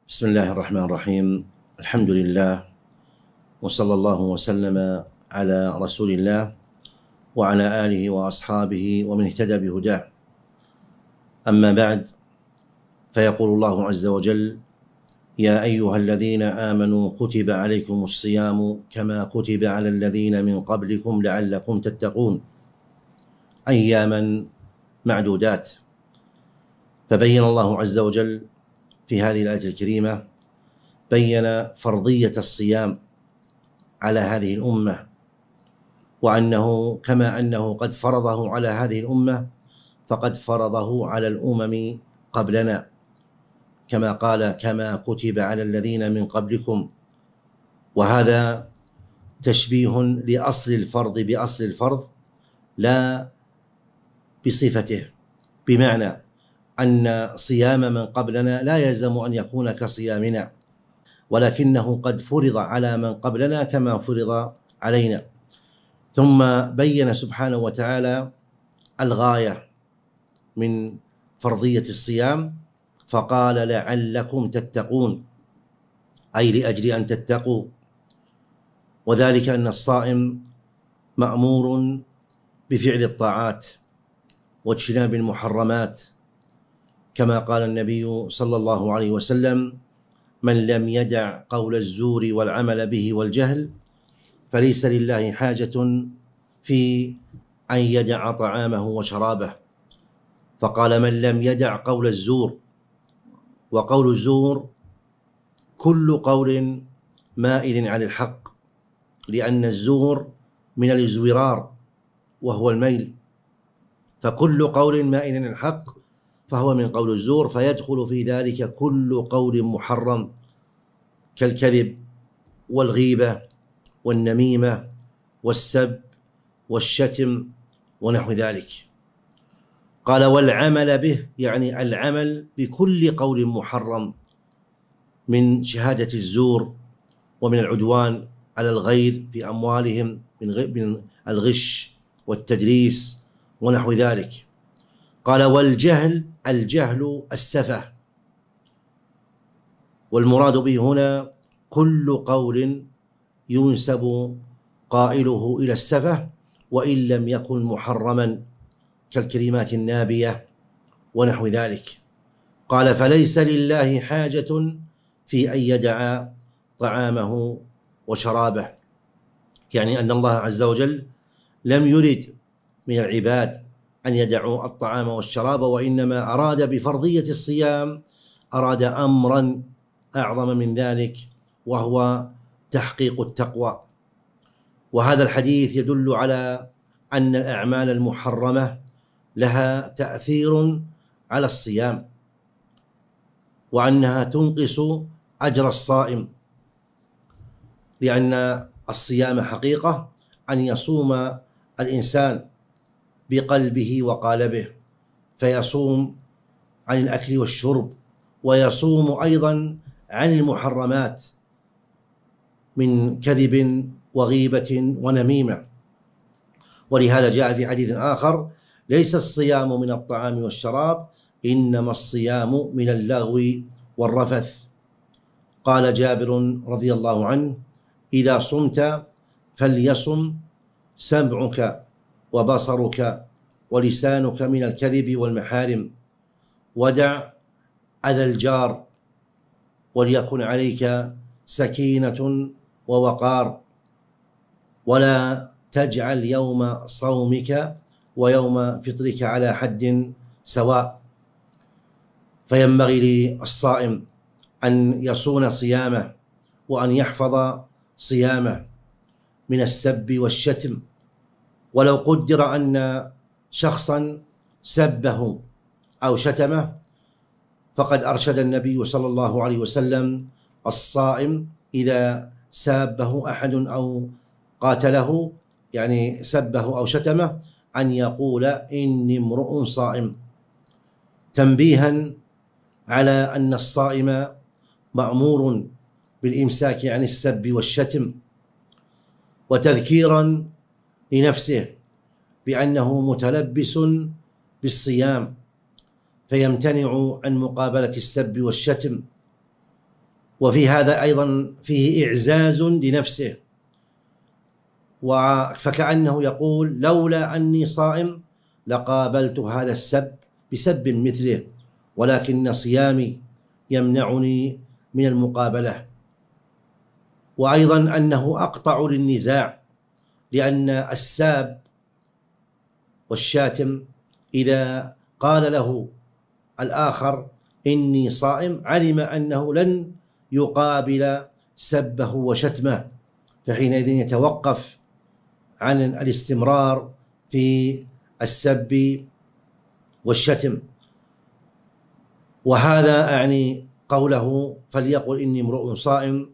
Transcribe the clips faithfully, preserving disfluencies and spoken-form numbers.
بسم الله الرحمن الرحيم. الحمد لله، وصلى الله وسلم على رسول الله وعلى آله وأصحابه ومن اهتدى بهداه. أما بعد، فيقول الله عز وجل: يا أيها الذين آمنوا كتب عليكم الصيام كما كتب على الذين من قبلكم لعلكم تتقون، أياما معدودات. فبين الله عز وجل في هذه الآية الكريمة بين فرضية الصيام على هذه الأمة، وأنه كما أنه قد فرضه على هذه الأمة فقد فرضه على الأمم قبلنا، كما قال: كما كتب على الذين من قبلكم. وهذا تشبيه لأصل الفرض بأصل الفرض لا بصفته، بمعنى أن صيام من قبلنا لا يلزم أن يكون كصيامنا، ولكنه قد فرض على من قبلنا كما فرض علينا. ثم بين سبحانه وتعالى الغاية من فرضية الصيام فقال: لعلكم تتقون، أي لأجل أن تتقوا، وذلك أن الصائم مأمور بفعل الطاعات واجتناب المحرمات، كما قال النبي صلى الله عليه وسلم: من لم يدع قول الزور والعمل به والجهل فليس لله حاجة في أن يدع طعامه وشرابه. فقال: من لم يدع قول الزور، وقول الزور كل قول مائل عن الحق، لأن الزور من الازورار وهو الميل، فكل قول مائل عن الحق فهو من قول الزور، فيدخل في ذلك كل قول محرم كالكذب والغيبة والنميمة والسب والشتم ونحو ذلك. قال: والعمل به، يعني العمل بكل قول محرم من شهادة الزور ومن العدوان على الغير في أموالهم من الغش والتدليس ونحو ذلك. قال: والجهل، الجهل السفه، والمراد به هنا كل قول ينسب قائله إلى السفه وإن لم يكن محرما كالكلمات النابية ونحو ذلك. قال: فليس لله حاجة في أن يدع طعامه وشرابه، يعني أن الله عز وجل لم يرد من العباد أن يدعوا الطعام والشراب، وإنما أراد بفرضية الصيام أراد أمرا أعظم من ذلك، وهو تحقيق التقوى. وهذا الحديث يدل على أن الأعمال المحرمة لها تأثير على الصيام، وأنها تنقص أجر الصائم، لأن الصيام حقيقة أن يصوم الإنسان بقلبه وقالبه، فيصوم عن الأكل والشرب، ويصوم أيضا عن المحرمات من كذب وغيبة ونميمة. ولهذا جاء في حديث آخر: ليس الصيام من الطعام والشراب، إنما الصيام من اللغو والرفث. قال جابر رضي الله عنه: إذا صمت فليصم سمعك وبصرك ولسانك من الكذب والمحارم، ودع أذى الجار، وليكن عليك سكينة ووقار، ولا تجعل يوم صومك ويوم فطرك على حد سواء. فينبغي للصائم أن يصون صيامه وأن يحفظ صيامه من السب والشتم. ولو قدر أن شخصا سبه أو شتمه، فقد أرشد النبي صلى الله عليه وسلم الصائم إذا سابه أحد أو قاتله، يعني سبه أو شتمه، أن يقول: إني امرؤ صائم، تنبيها على أن الصائم مأمور بالإمساك عن السب والشتم، وتذكيرا لنفسه بأنه متلبس بالصيام فيمتنع عن مقابلة السب والشتم، وفي هذا أيضا فيه إعزاز لنفسه، فكأنه يقول لولا أني صائم لقابلت هذا السب بسب مثله، ولكن صيامي يمنعني من المقابلة. وأيضا أنه أقطع للنزاع، لأن الساب والشاتم إذا قال له الآخر إني صائم علم أنه لن يقابل سبه وشتمه، فحينئذ يتوقف عن الاستمرار في السب والشتم. وهذا أعني قوله فليقل إني امرؤ صائم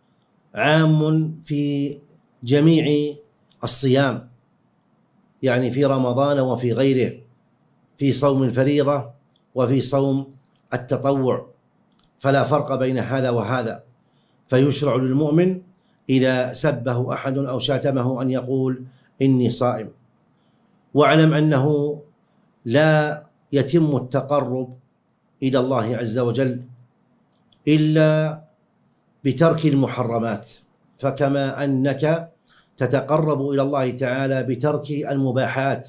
عام في جميع الصيام، يعني في رمضان وفي غيره، في صوم الفريضة وفي صوم التطوع، فلا فرق بين هذا وهذا. فيشرع للمؤمن إذا سبه أحد أو شاتمه أن يقول إني صائم. واعلم أنه لا يتم التقرب إلى الله عز وجل إلا بترك المحرمات، فكما أنك تتقرب إلى الله تعالى بترك المباحات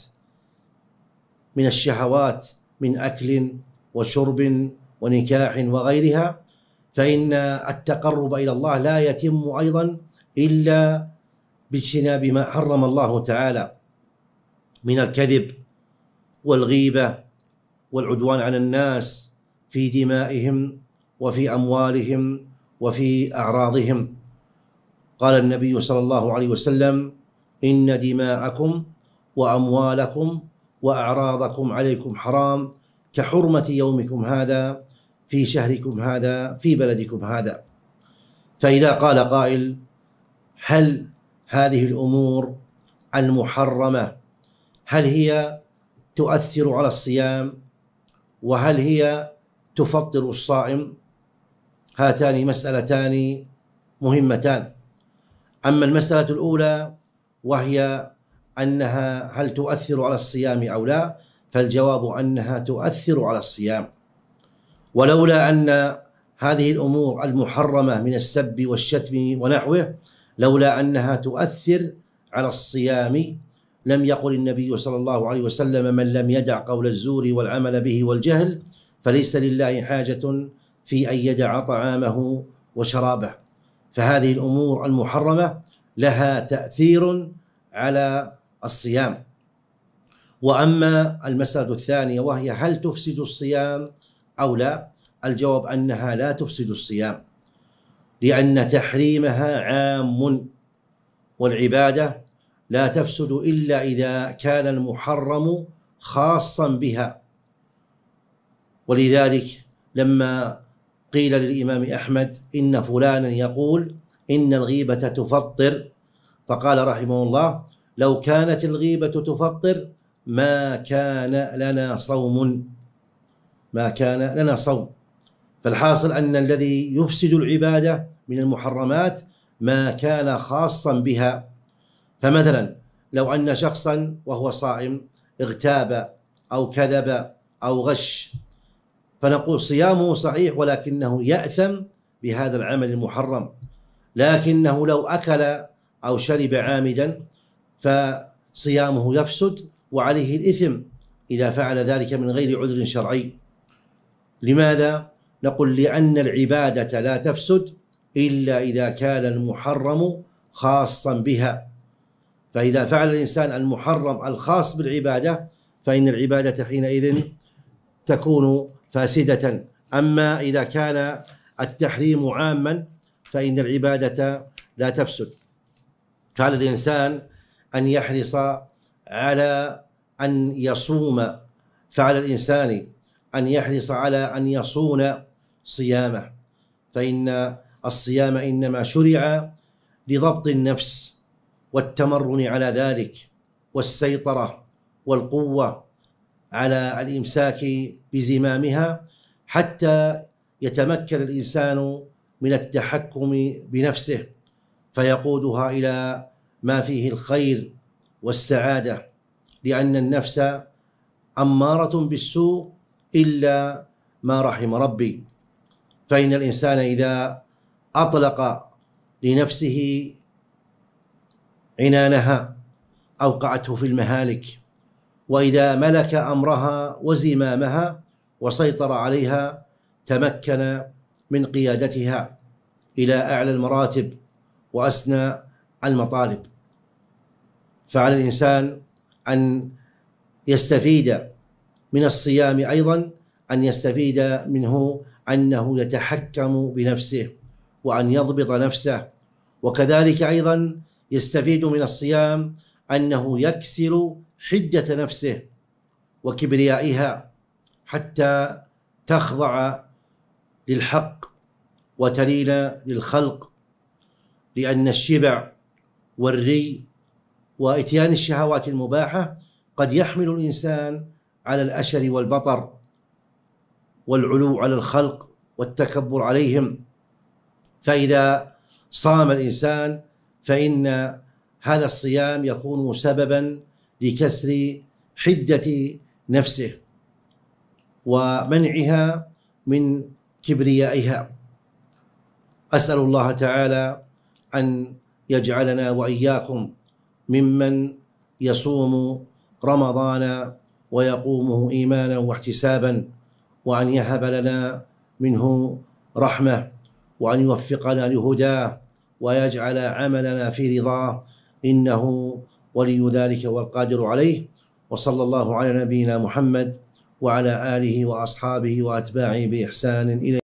من الشهوات من أكل وشرب ونكاح وغيرها، فإن التقرب إلى الله لا يتم أيضا إلا باجتناب ما حرم الله تعالى من الكذب والغيبة والعدوان على الناس في دمائهم وفي أموالهم وفي أعراضهم. قال النبي صلى الله عليه وسلم إن دماءكم وأموالكم وأعراضكم عليكم حرام كحرمة يومكم هذا في شهركم هذا في بلدكم هذا. فإذا قال قائل هل هذه الأمور المحرمة هل هي تؤثر على الصيام وهل هي تفطر الصائم؟ هاتان مسألتان مهمتان. أما المسألة الأولى وهي أنها هل تؤثر على الصيام أو لا، فالجواب أنها تؤثر على الصيام، ولولا أن هذه الأمور المحرمة من السب والشتم ونحوه لولا أنها تؤثر على الصيام لم يقل النبي صلى الله عليه وسلم من لم يدع قول الزور والعمل به والجهل فليس لله حاجة في أن يدع طعامه وشرابه. فهذه الأمور المحرمة لها تأثير على الصيام. وأما المسألة الثانية وهي هل تفسد الصيام أو لا، الجواب أنها لا تفسد الصيام، لأن تحريمها عام، والعبادة لا تفسد إلا إذا كان المحرم خاصا بها. ولذلك لما قيل للإمام أحمد إن فلانا يقول إن الغيبة تفطر، فقال رحمه الله لو كانت الغيبة تفطر ما كان لنا صوم ما كان لنا صوم. فالحاصل أن الذي يفسد العبادة من المحرمات ما كان خاصا بها. فمثلا لو أن شخصا وهو صائم اغتاب أو كذب أو غش، فنقول صيامه صحيح ولكنه يأثم بهذا العمل المحرم. لكنه لو أكل أو شرب عامدا فصيامه يفسد وعليه الإثم إذا فعل ذلك من غير عذر شرعي. لماذا؟ نقول لأن العبادة لا تفسد إلا إذا كان المحرم خاصا بها. فإذا فعل الإنسان المحرم الخاص بالعبادة فإن العبادة حينئذ تكون فاسدة. أما إذا كان التحريم عاما فإن العبادة لا تفسد. فعلى الإنسان أن يحرص على أن يصوم فعلى الإنسان أن يحرص على أن يصون صيامه، فإن الصيام إنما شرع لضبط النفس والتمرن على ذلك والسيطرة والقوة على الإمساك بزمامها حتى يتمكن الإنسان من التحكم بنفسه فيقودها إلى ما فيه الخير والسعادة، لأن النفس أمارة بالسوء إلا ما رحم ربي. فإن الإنسان إذا أطلق لنفسه عنانها أوقعته في المهالك، وإذا ملك أمرها وزمامها وسيطر عليها تمكن من قيادتها إلى أعلى المراتب وأسنى المطالب. فعلى الإنسان أن يستفيد من الصيام أيضا، أن يستفيد منه أنه يتحكم بنفسه وأن يضبط نفسه، وكذلك أيضا يستفيد من الصيام أنه يكسر حدة نفسه وكبريائها حتى تخضع للحق وتلين للخلق، لأن الشبع والري وإتيان الشهوات المباحة قد يحمل الإنسان على الأشر والبطر والعلو على الخلق والتكبر عليهم. فإذا صام الإنسان فإن هذا الصيام يكون سببا لكسر حدة نفسه ومنعها من كبريائها. أسأل الله تعالى أن يجعلنا وإياكم ممن يصوم رمضان ويقومه إيمانا واحتسابا، وأن يهب لنا منه رحمة، وأن يوفقنا لهداه، ويجعل عملنا في رضاه، إنه ولي ذلك والقادر عليه. وصلى الله على نبينا محمد وعلى آله وأصحابه وأتباعه بإحسان إلى